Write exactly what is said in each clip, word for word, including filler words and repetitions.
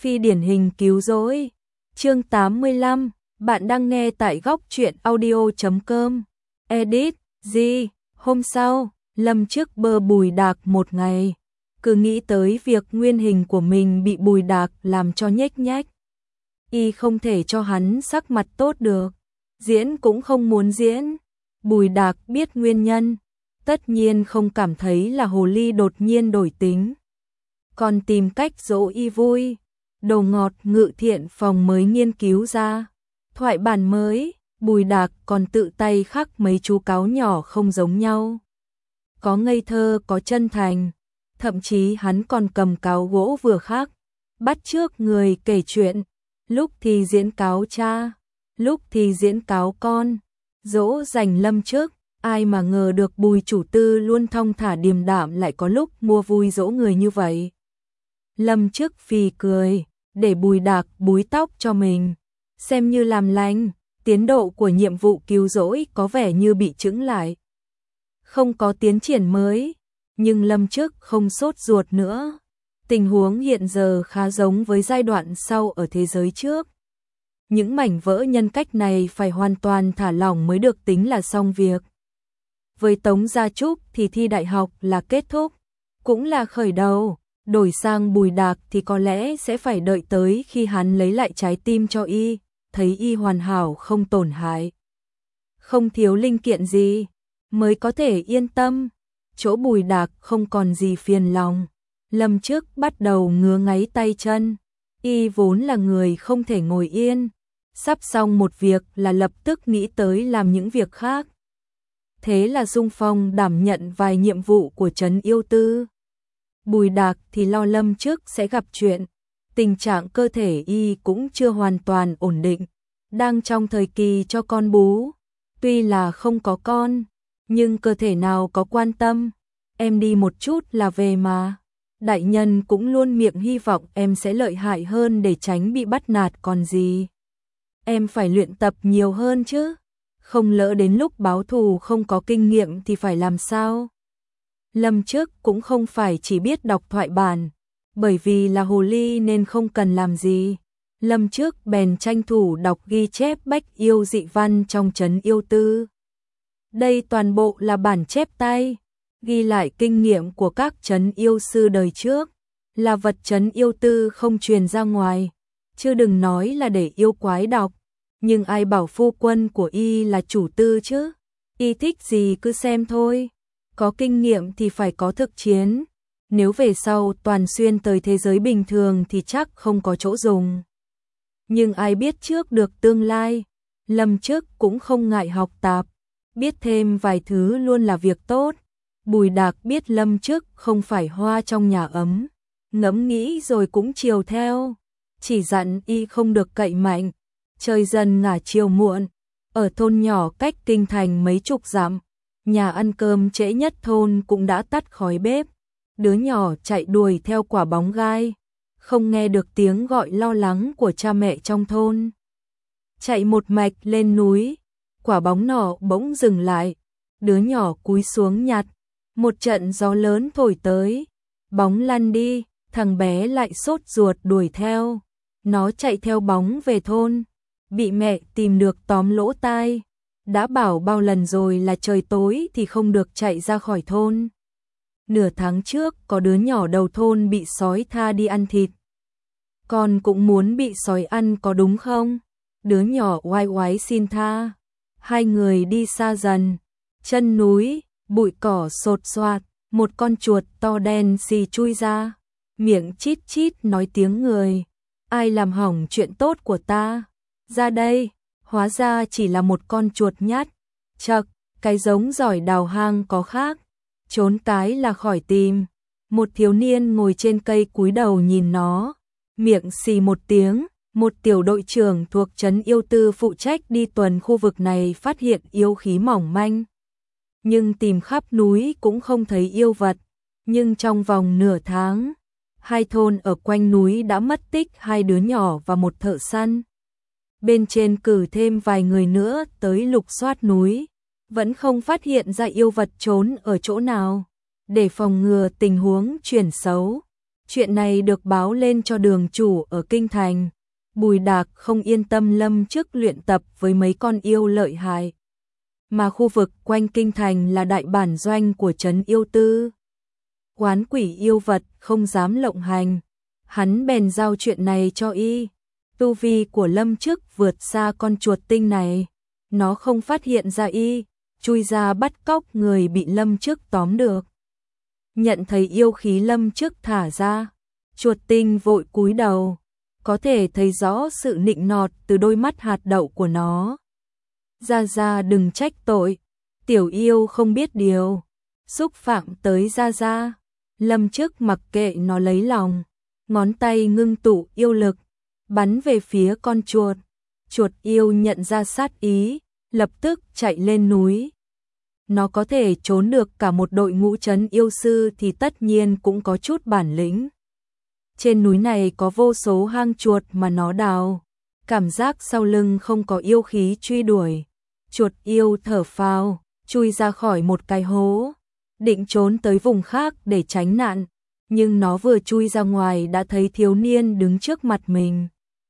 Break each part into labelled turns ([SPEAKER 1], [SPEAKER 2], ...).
[SPEAKER 1] phi điển hình cứu rỗi. Chương tám mươi lăm, bạn đang nghe tại góc truyện audio chấm com. Edit, G, hôm sau, Lâm trước bơ Bùi Đạc một ngày, cứ nghĩ tới việc nguyên hình của mình bị Bùi Đạc làm cho nhếch nhách. Y không thể cho hắn sắc mặt tốt được, diễn cũng không muốn diễn. Bùi Đạc biết nguyên nhân, tất nhiên không cảm thấy là hồ ly đột nhiên đổi tính, còn tìm cách dỗ Y vui. Đồ ngọt Ngự Thiện Phòng mới nghiên cứu ra thoại bản mới, Bùi Đạc còn tự tay khắc mấy chú cáo nhỏ không giống nhau. Có ngây thơ, có chân thành, thậm chí hắn còn cầm cáo gỗ vừa khắc, bắt chước người kể chuyện, lúc thì diễn cáo cha, lúc thì diễn cáo con, dỗ dành Lâm trước. Ai mà ngờ được Bùi chủ tư luôn thong thả điềm đạm lại có lúc mua vui dỗ người như vậy. Lâm trước phì cười, để Bùi Đạc búi tóc cho mình, xem như làm lành. Tiến độ của nhiệm vụ cứu rỗi có vẻ như bị chững lại, không có tiến triển mới, nhưng Lâm trước không sốt ruột nữa. Tình huống hiện giờ khá giống với giai đoạn sau ở thế giới trước. Những mảnh vỡ nhân cách này phải hoàn toàn thả lỏng mới được tính là xong việc. Với Tống Gia Trúc thì thi đại học là kết thúc, cũng là khởi đầu. Đổi sang Bùi Đạc thì có lẽ sẽ phải đợi tới khi hắn lấy lại trái tim cho Y, thấy Y hoàn hảo không tổn hại, không thiếu linh kiện gì, mới có thể yên tâm. Chỗ Bùi Đạc không còn gì phiền lòng. Lâm trước bắt đầu ngứa ngáy tay chân. Y vốn là người không thể ngồi yên, sắp xong một việc là lập tức nghĩ tới làm những việc khác. Thế là Dung Phong đảm nhận vài nhiệm vụ của trấn Yêu Tư. Bùi Đạc thì lo Lâm trước sẽ gặp chuyện. Tình trạng cơ thể Y cũng chưa hoàn toàn ổn định, đang trong thời kỳ cho con bú. Tuy là không có con, nhưng cơ thể nào có quan tâm, em đi một chút là về mà. Đại nhân cũng luôn miệng hy vọng em sẽ lợi hại hơn để tránh bị bắt nạt còn gì. Em phải luyện tập nhiều hơn chứ, không lỡ đến lúc báo thù không có kinh nghiệm thì phải làm sao. Lâm trước cũng không phải chỉ biết đọc thoại bản, bởi vì là hồ ly nên không cần làm gì. Lâm trước bèn tranh thủ đọc ghi chép bách yêu dị văn trong trấn Yêu Tư. Đây toàn bộ là bản chép tay, ghi lại kinh nghiệm của các trấn yêu sư đời trước, là vật trấn Yêu Tư không truyền ra ngoài, chứ đừng nói là để yêu quái đọc. Nhưng ai bảo phu quân của Y là chủ tư chứ, Y thích gì cứ xem thôi. Có kinh nghiệm thì phải có thực chiến, nếu về sau toàn xuyên tới thế giới bình thường thì chắc không có chỗ dùng. Nhưng ai biết trước được tương lai, Lâm trước cũng không ngại học tập, biết thêm vài thứ luôn là việc tốt. Bùi Đạc biết Lâm trước không phải hoa trong nhà ấm, ngẫm nghĩ rồi cũng chiều theo, chỉ dặn Y không được cậy mạnh, trời dần ngả chiều muộn. Ở thôn nhỏ cách kinh thành mấy chục dặm, nhà ăn cơm trễ nhất thôn cũng đã tắt khói bếp. Đứa nhỏ chạy đuổi theo quả bóng gai, không nghe được tiếng gọi lo lắng của cha mẹ trong thôn. Chạy một mạch lên núi, quả bóng nọ bỗng dừng lại. Đứa nhỏ cúi xuống nhặt, một trận gió lớn thổi tới, bóng lăn đi, thằng bé lại sốt ruột đuổi theo. Nó chạy theo bóng về thôn, bị mẹ tìm được tóm lỗ tai. Đã bảo bao lần rồi là trời tối thì không được chạy ra khỏi thôn. Nửa tháng trước có đứa nhỏ đầu thôn bị sói tha đi ăn thịt. Con cũng muốn bị sói ăn có đúng không? Đứa nhỏ oai oái xin tha. Hai người đi xa dần. Chân núi, bụi cỏ sột soạt, một con chuột to đen xì chui ra. Miệng chít chít nói tiếng người. Ai làm hỏng chuyện tốt của ta? Ra đây. Hóa ra chỉ là một con chuột nhắt. Chậc, cái giống giỏi đào hang có khác, trốn cái là khỏi tìm. Một thiếu niên ngồi trên cây cúi đầu nhìn nó, miệng xì một tiếng. Một tiểu đội trưởng thuộc trấn Yêu Tư phụ trách đi tuần khu vực này phát hiện yêu khí mỏng manh, nhưng tìm khắp núi cũng không thấy yêu vật. Nhưng trong vòng nửa tháng, hai thôn ở quanh núi đã mất tích hai đứa nhỏ và một thợ săn. Bên trên cử thêm vài người nữa tới lục soát núi, vẫn không phát hiện ra yêu vật trốn ở chỗ nào. Để phòng ngừa tình huống chuyển xấu, Chuyện này được báo lên cho đường chủ ở kinh thành. Bùi Đạc không yên tâm Lâm Chức luyện tập với mấy con yêu lợi hại. Mà khu vực quanh kinh thành là đại bản doanh của trấn yêu tư. Quán quỷ yêu vật không dám lộng hành. Hắn bèn giao chuyện này cho y. Tu vi của Lâm Chức vượt xa con chuột tinh này. Nó không phát hiện ra y, chui ra bắt cóc người bị Lâm Chức tóm được. Nhận thấy yêu khí Lâm Chức thả ra, chuột tinh vội cúi đầu, có thể thấy rõ sự nịnh nọt từ đôi mắt hạt đậu của nó. Gia Gia đừng trách tội, tiểu yêu không biết điều, xúc phạm tới Gia Gia. Lâm Chức mặc kệ nó lấy lòng, ngón tay ngưng tụ yêu lực, bắn về phía con chuột. Chuột yêu nhận ra sát ý, lập tức chạy lên núi. Nó có thể trốn được cả một đội ngũ trấn yêu sư thì tất nhiên cũng có chút bản lĩnh. Trên núi này có vô số hang chuột mà nó đào, cảm giác sau lưng không có yêu khí truy đuổi. Chuột yêu thở phào, chui ra khỏi một cái hố, định trốn tới vùng khác để tránh nạn, nhưng nó vừa chui ra ngoài đã thấy thiếu niên đứng trước mặt mình.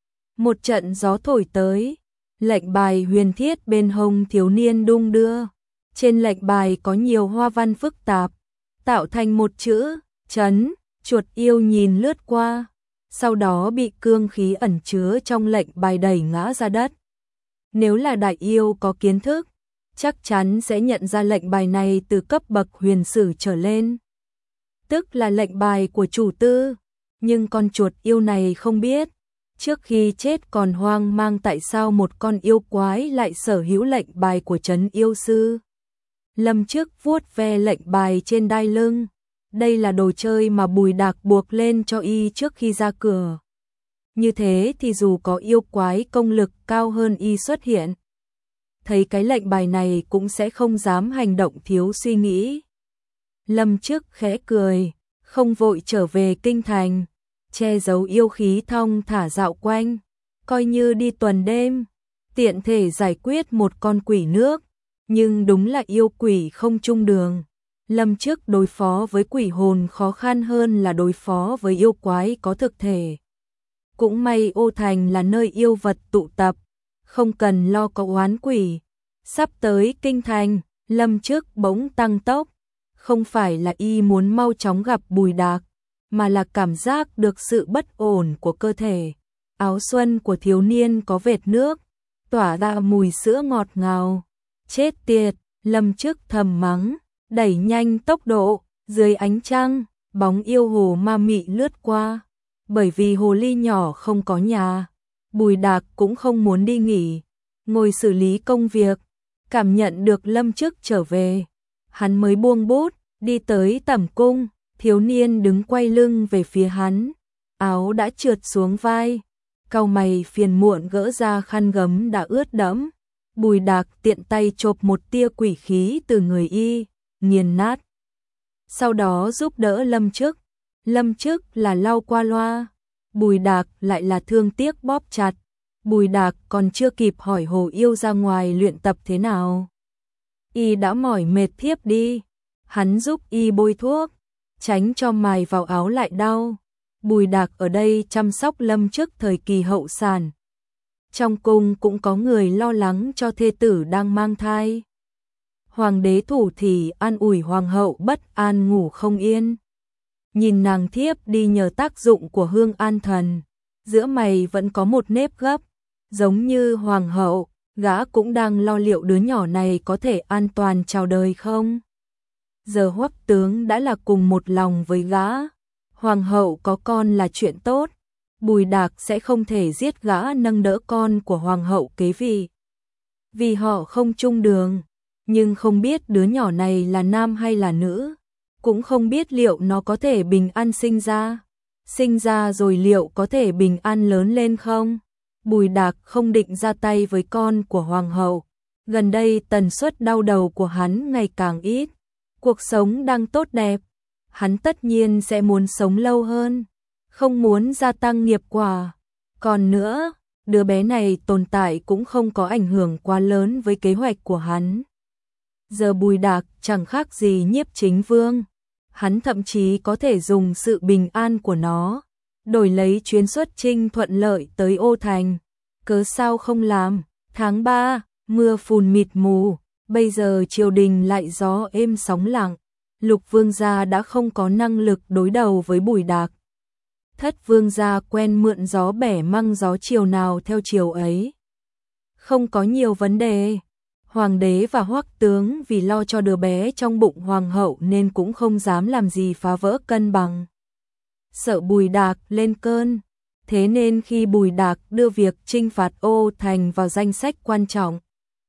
[SPEAKER 1] Một trận gió thổi tới, lệnh bài huyền thiết bên hông thiếu niên đung đưa. Trên lệnh bài có nhiều hoa văn phức tạp, tạo thành một chữ, trấn. Chuột yêu nhìn lướt qua, sau đó bị cương khí ẩn chứa trong lệnh bài đẩy ngã ra đất. Nếu là đại yêu có kiến thức, chắc chắn sẽ nhận ra lệnh bài này từ cấp bậc huyền sử trở lên. Tức là lệnh bài của chủ tư, nhưng con chuột yêu này không biết. Trước khi chết còn hoang mang tại sao một con yêu quái lại sở hữu lệnh bài của trấn yêu sư. Lâm Chức vuốt ve lệnh bài trên đai lưng. Đây là đồ chơi mà Bùi Đạc buộc lên cho y trước khi ra cửa. Như thế thì dù có yêu quái công lực cao hơn y xuất hiện, thấy cái lệnh bài này cũng sẽ không dám hành động thiếu suy nghĩ. Lâm Chức khẽ cười, không vội trở về kinh thành, che giấu yêu khí thong thả dạo quanh, coi như đi tuần đêm, tiện thể giải quyết một con quỷ nước, nhưng đúng là yêu quỷ không chung đường. Lâm Chức đối phó với quỷ hồn khó khăn hơn là đối phó với yêu quái có thực thể. Cũng may Ô Thành là nơi yêu vật tụ tập, không cần lo có oán quỷ. Sắp tới kinh thành, Lâm Chức bỗng tăng tốc, không phải là y muốn mau chóng gặp Bùi Đạc, mà là cảm giác được sự bất ổn của cơ thể. Áo xuân của thiếu niên có vệt nước, tỏa ra mùi sữa ngọt ngào. Chết tiệt, Lâm Chức thầm mắng, đẩy nhanh tốc độ, dưới ánh trăng, bóng yêu hồ ma mị lướt qua. Bởi vì hồ ly nhỏ không có nhà, Bùi Đạc cũng không muốn đi nghỉ, ngồi xử lý công việc. Cảm nhận được Lâm Chức trở về, hắn mới buông bút, đi tới tẩm cung. Thiếu niên đứng quay lưng về phía hắn, áo đã trượt xuống vai, cau mày phiền muộn gỡ ra khăn gấm đã ướt đẫm. Bùi Đạc tiện tay chộp một tia quỷ khí từ người y, nghiền nát. Sau đó giúp đỡ Lâm Chức. Lâm Chức là lau qua loa, Bùi Đạc lại là thương tiếc bóp chặt. Bùi Đạc còn chưa kịp hỏi hồ yêu ra ngoài luyện tập thế nào, y đã mỏi mệt thiếp đi. Hắn giúp y bôi thuốc, tránh cho mài vào áo lại đau. Bùi Đạc ở đây chăm sóc Lâm Chức thời kỳ hậu sản. Trong cung cũng có người lo lắng cho thê tử đang mang thai. Hoàng đế Thủ thì an ủi hoàng hậu bất an ngủ không yên. Nhìn nàng thiếp đi nhờ tác dụng của hương an thần, giữa mày vẫn có một nếp gấp. Giống như hoàng hậu, gã cũng đang lo liệu đứa nhỏ này có thể an toàn chào đời không. Giờ Hoắc tướng đã là cùng một lòng với gã. Hoàng hậu có con là chuyện tốt, Bùi Đạc sẽ không thể giết gã nâng đỡ con của hoàng hậu kế vị. Vì họ không chung đường, nhưng không biết đứa nhỏ này là nam hay là nữ, cũng không biết liệu nó có thể bình an sinh ra. Sinh ra rồi liệu có thể bình an lớn lên không? Bùi Đạc không định ra tay với con của hoàng hậu. Gần đây tần suất đau đầu của hắn ngày càng ít. Cuộc sống đang tốt đẹp, hắn tất nhiên sẽ muốn sống lâu hơn, không muốn gia tăng nghiệp quả. Còn nữa, đứa bé này tồn tại cũng không có ảnh hưởng quá lớn với kế hoạch của hắn. Giờ Bùi Đạc chẳng khác gì Nhiếp Chính Vương, hắn thậm chí có thể dùng sự bình an của nó, đổi lấy chuyến xuất chinh thuận lợi tới Ô Thành. Cớ sao không làm? Tháng ba, mưa phùn mịt mù, bây giờ triều đình lại gió êm sóng lặng. Lục vương gia đã không có năng lực đối đầu với Bùi Đạc. Thất vương gia quen mượn gió bẻ măng gió chiều nào theo chiều ấy. Không có nhiều vấn đề. Hoàng đế và Hoắc tướng vì lo cho đứa bé trong bụng hoàng hậu nên cũng không dám làm gì phá vỡ cân bằng. Sợ Bùi Đạc lên cơn, thế nên khi Bùi Đạc đưa việc chinh phạt Ô Thành vào danh sách quan trọng,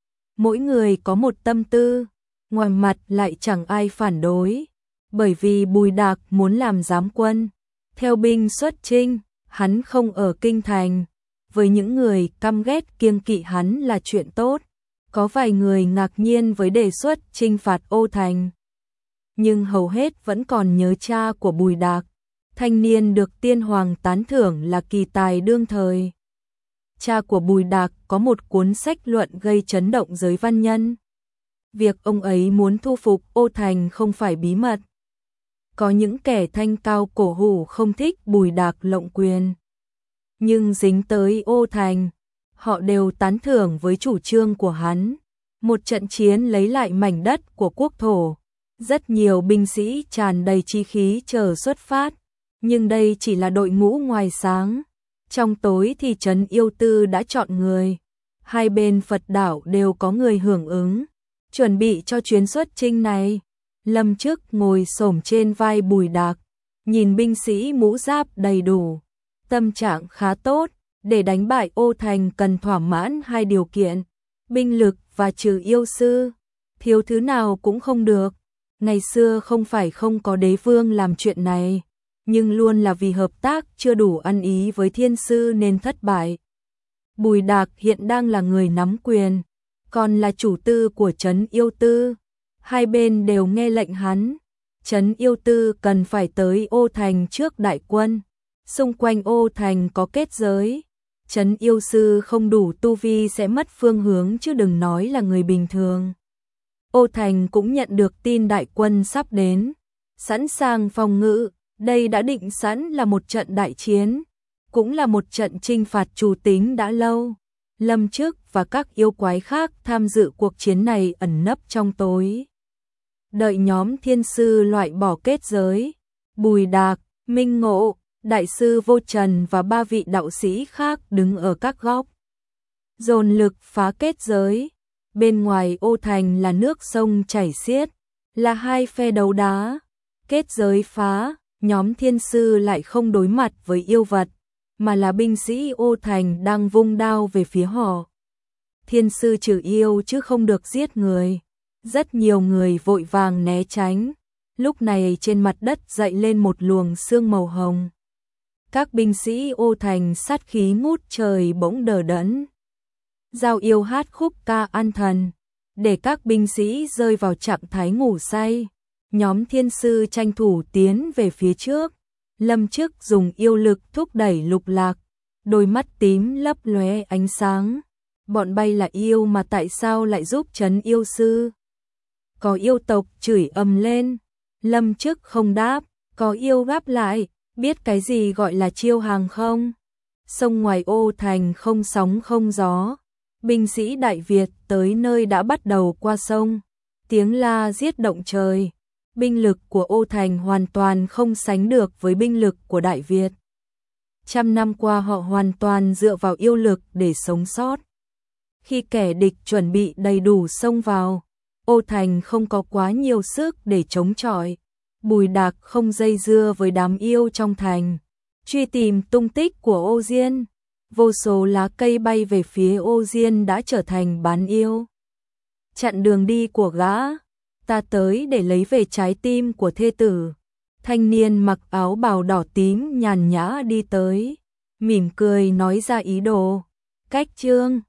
[SPEAKER 1] mỗi người có một tâm tư, ngoài mặt lại chẳng ai phản đối, bởi vì Bùi Đạc muốn làm giám quân, theo binh xuất chinh, hắn không ở kinh thành, với những người căm ghét kiêng kỵ hắn là chuyện tốt. Có vài người ngạc nhiên với đề xuất chinh phạt Ô Thành, nhưng hầu hết vẫn còn nhớ cha của Bùi Đạc, thanh niên được tiên hoàng tán thưởng là kỳ tài đương thời. Cha của Bùi Đạc có một cuốn sách luận gây chấn động giới văn nhân. Việc ông ấy muốn thu phục Ô Thành không phải bí mật. Có những kẻ thanh cao cổ hủ không thích Bùi Đạc lộng quyền, nhưng dính tới Ô Thành, họ đều tán thưởng với chủ trương của hắn. Một trận chiến lấy lại mảnh đất của quốc thổ, rất nhiều binh sĩ tràn đầy chí khí chờ xuất phát, nhưng đây chỉ là đội ngũ ngoài sáng. Trong tối thì trấn Yêu Tư đã chọn người, hai bên Phật đảo đều có người hưởng ứng, chuẩn bị cho chuyến xuất chinh này. Lâm Chức ngồi xổm trên vai Bùi Đạc, nhìn binh sĩ mũ giáp đầy đủ, tâm trạng khá tốt. Để đánh bại Ô Thành cần thỏa mãn hai điều kiện, binh lực và trừ yêu sư, thiếu thứ nào cũng không được. Ngày xưa không phải không có đế vương làm chuyện này, nhưng luôn là vì hợp tác chưa đủ ăn ý với thiên sư nên thất bại. Bùi Đạc hiện đang là người nắm quyền, còn là chủ tư của trấn Yêu Tư, hai bên đều nghe lệnh hắn. Trấn Yêu Tư cần phải tới Ô Thành trước đại quân, xung quanh Ô Thành có kết giới. Trấn Yêu sư không đủ tu vi sẽ mất phương hướng chứ đừng nói là người bình thường. Ô Thành cũng nhận được tin đại quân sắp đến, sẵn sàng phòng ngự, đây đã định sẵn là một trận đại chiến, cũng là một trận chinh phạt chủ tính đã lâu. Lâm Chức và các yêu quái khác tham dự cuộc chiến này ẩn nấp trong tối. Đợi nhóm thiên sư loại bỏ kết giới, Bùi Đạc, Minh Ngộ, Đại sư Vô Trần và ba vị đạo sĩ khác đứng ở các góc, dồn lực phá kết giới. Bên ngoài Ô Thành là nước sông chảy xiết, là hai phe đấu đá. Kết giới phá, nhóm thiên sư lại không đối mặt với yêu vật, mà là binh sĩ Ô Thành đang vung đao về phía họ. Thiên sư trừ yêu chứ không được giết người. Rất nhiều người vội vàng né tránh. Lúc này trên mặt đất dậy lên một luồng sương màu hồng. Các binh sĩ Ô Thành sát khí ngút trời bỗng đờ đẫn. Giao yêu hát khúc ca an thần, để các binh sĩ rơi vào trạng thái ngủ say. Nhóm thiên sư tranh thủ tiến về phía trước. Lâm Chức dùng yêu lực thúc đẩy Lục Lạc, đôi mắt tím lấp lóe ánh sáng. Bọn bay là yêu mà tại sao lại giúp trấn yêu sư? Có yêu tộc chửi ầm lên. Lâm Chức không đáp, có yêu đáp lại, biết cái gì gọi là chiêu hàng không? Sông ngoài Ô Thành không sóng không gió. Binh sĩ Đại Việt tới nơi đã bắt đầu qua sông. Tiếng la giết động trời. Binh lực của Ô Thành hoàn toàn không sánh được với binh lực của Đại Việt. Trăm năm qua họ hoàn toàn dựa vào yêu lực để sống sót. Khi kẻ địch chuẩn bị đầy đủ xông vào, Ô Thành không có quá nhiều sức để chống chọi. Bùi Đạc không dây dưa với đám yêu trong thành, truy tìm tung tích của Ô Diên. Vô số lá cây bay về phía Ô Diên đã trở thành bán yêu. Chặn đường đi của gã, ta tới để lấy về trái tim của thê tử. Thanh niên mặc áo bào đỏ tím nhàn nhã đi tới, mỉm cười nói ra ý đồ. Cách chương